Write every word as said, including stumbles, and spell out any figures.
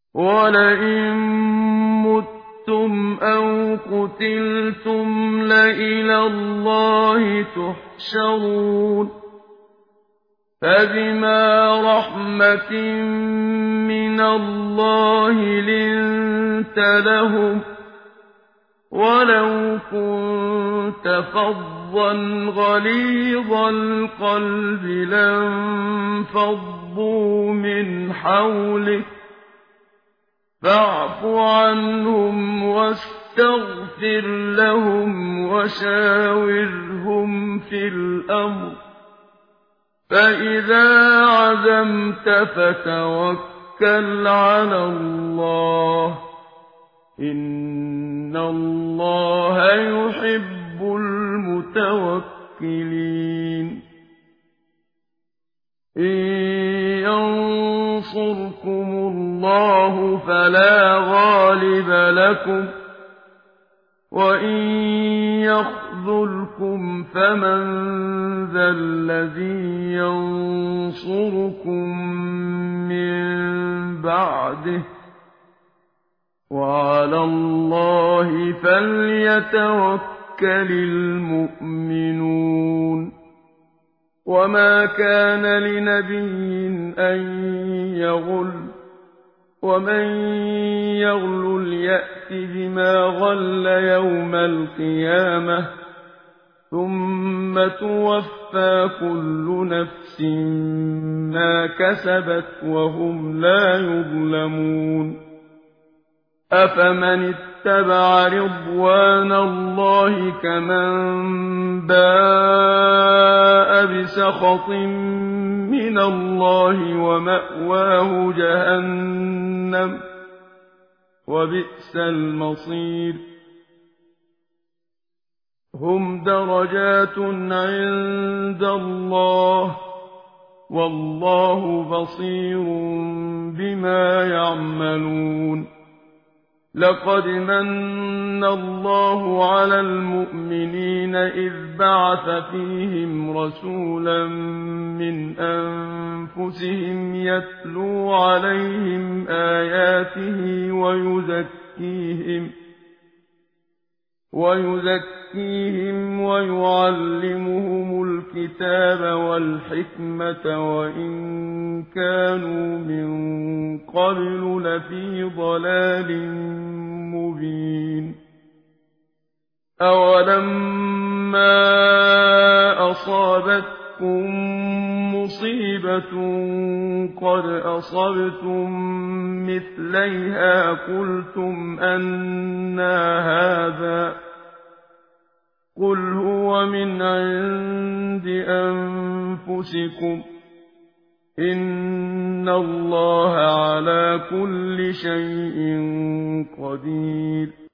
وَلَئِن مُّتُّمْ أَوْ قُتِلْتُمْ لَإِلَى اللَّهِ تُحْشَرُونَ فَبِمَا رَحْمَةٍ مِّنَ اللَّهِ لِنتَ لَهُمْ وَلَوْ كُنتَ فَظًّا غَلِيظَ الْقَلْبِ لَانفَضُّوا مِنْ حَوْلِكَ فَاعْفُ عَنْهُمْ وَاسْتَغْفِرْ لَهُمْ وَشَاوِرْهُمْ فِي الْأَمْرِ فَإِذَا عَزَمْتَ فَتَوَكَّلْ عَلَى اللَّهِ ۚ إِنَّ اللَّهَ يُحِبُّ الْمُتَوَكِّلِينَ إِن يَنصُرْكُمُ اللَّهُ فَلَا غَالِبَ لَكُمْ وَإِن يَخْذُلْكُمْ فَمَن ذَا الَّذِي يَنصُرُكُم مِّن بَعْدِهِ ۗ وَعَلَى اللَّهِ فَلْيَتَوَكَّلِ الْمُؤْمِنُونَ وَمَا كَانَ لِنَبِيٍّ أَن يَغُلَّ ۚ وَمَن يَغْلُلْ يَأْتِ بِمَا غَلَّ يَوْمَ الْقِيَامَةِ ثُمَّ تُوَفَّىٰ كُلُّ نَفْسٍ مَّا كَسَبَتْ وَهُمْ لَا يُظْلَمُونَ أَفَمَنِ اتَّبَعَ رِضْوَانَ اللَّهِ كَمَن بَاءَ بِسَخَطٍ مِّنَ اللَّهِ وَمَأْوَاهُ جَهَنَّمُ ۚ وَبِئْسَ الْمَصِيرُ هُمْ دَرَجَاتٌ عِندَ اللَّهِ ۗ وَاللَّهُ بَصِيرٌ بِمَا يَعْمَلُونَ لَقَدْ مَنَّ اللَّهُ عَلَى الْمُؤْمِنِينَ إِذْ بَعَثَ فِيهِمْ رَسُولًا مِّنْ أَنفُسِهِمْ يَتْلُو عَلَيْهِمْ آيَاتِهِ وَيُزَكِّيهِمْ وَيُزَكِّيهِمْ وَيُعَلِّمُهُمُ الْكِتَابَ وَالْحِكْمَةَ وَإِن كَانُوا مِن قَبْلُ لَفِي ضَلَالٍ مُّبِينٍ أَوَلَمَّا أَصَابَتْكُم مُّصِيبَةٌ قَدْ أَصَبْتُم مِّثْلَيْهَا قُلْتُمْ أَنَّىٰ هَٰذَا ۖ قُلْ هُوَ مِنْ عِندِ أَنفُسِكُمْ ۗ إِنَّ اللَّهَ عَلَىٰ كُلِّ شَيْءٍ قَدِيرٌ